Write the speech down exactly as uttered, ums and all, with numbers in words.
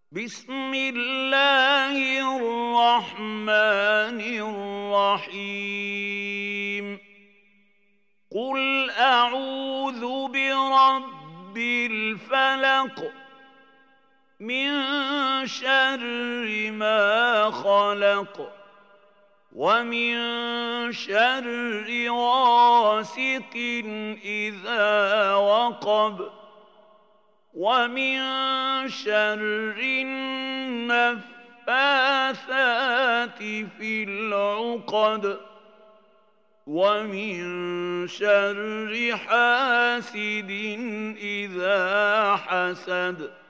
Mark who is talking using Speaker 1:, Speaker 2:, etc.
Speaker 1: بسم الله الرحمن الرحيم قل أعوذ برب الفلق من شر ما خلق ومن شر غاسق إذا وقب ومن شر النفاثات في العقد ومن شر حاسد إذا حسد